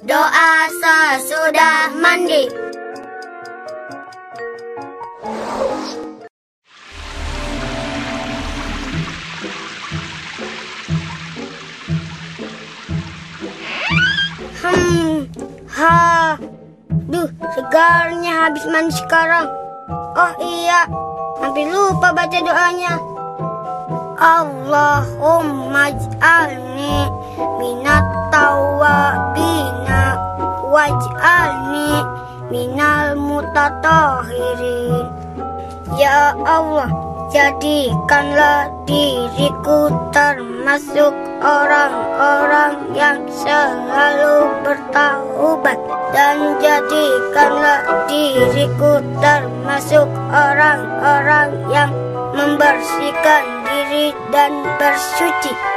Doa sesudah mandi. Segarnya habis mandi sekarang. Oh iya, hampir lupa baca doanya. Allahumma ij'alni minat tawwabina waj'alni minal mutatahhirin. Ya Allah, jadikanlah diriku termasuk orang-orang yang selalu bertaubat, dan jadikanlah diriku termasuk orang-orang yang membersihkan diri dan bersuci.